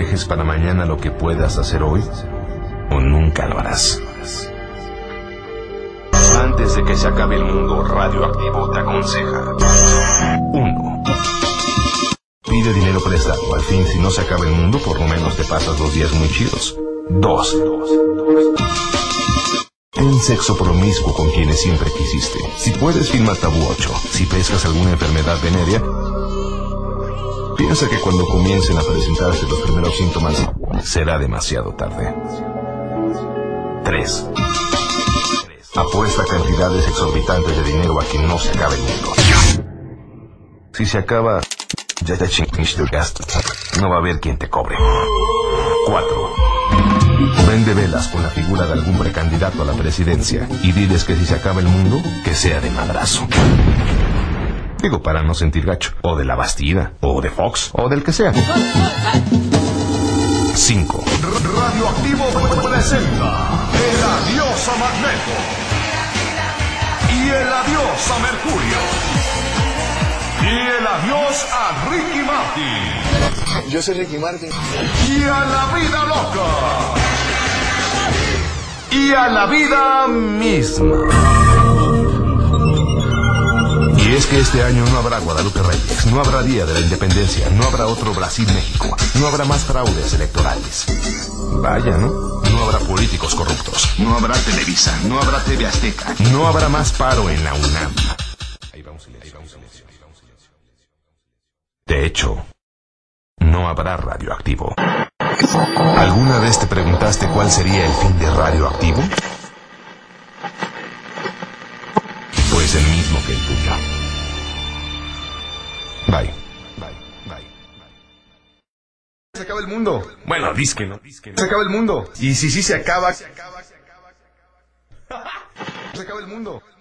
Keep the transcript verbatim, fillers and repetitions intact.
dejes para mañana lo que puedas hacer hoy, o nunca lo harás. Antes de que se acabe el mundo, Radioactivo te aconseja: uno. Pide dinero prestado. Al fin, si no se acaba el mundo, por lo menos te pasas dos días muy chidos. dos. Ten sexo promiscuo con quienes siempre quisiste. Si puedes, firma tabú ocho. Si pescas alguna enfermedad venérea, piensa que cuando comiencen a presentarse los primeros síntomas, será demasiado tarde. tres. Apuesta cantidades exorbitantes de dinero a que no se acabe el mundo. Si se acaba, ya te chingaste el gasto. No va a haber quien te cobre. cuatro. Vende velas con la figura de algún precandidato a la presidencia y diles que si se acaba el mundo, que sea de madrazo. Digo, para no sentir gacho. O de la Bastida, o de Fox, o del que sea. cinco. Radioactivo presenta el adiós a Magneto y el adiós a Mercurio y el adiós a Ricky Martin. Yo soy Ricky Martin. Y a la vida loca. Y a la vida misma. Y es que este año no habrá Guadalupe Reyes, no habrá Día de la Independencia, no habrá otro Brasil-México, no habrá más fraudes electorales. Vaya, ¿no? No habrá políticos corruptos. No habrá Televisa, no habrá T V Azteca. No habrá más paro en la UNAM. Ahí va un silencio, ahí va un silencio, ahí va un silencio. De hecho, no habrá Radioactivo. ¿Alguna vez te preguntaste cuál sería el fin de Radioactivo? Pues el mismo que el tuyo. Bye. Bye. Bye. Se acaba el mundo. Bueno, disque, ¿no? Se acaba el mundo. Y si sí se acaba... Se acaba el mundo.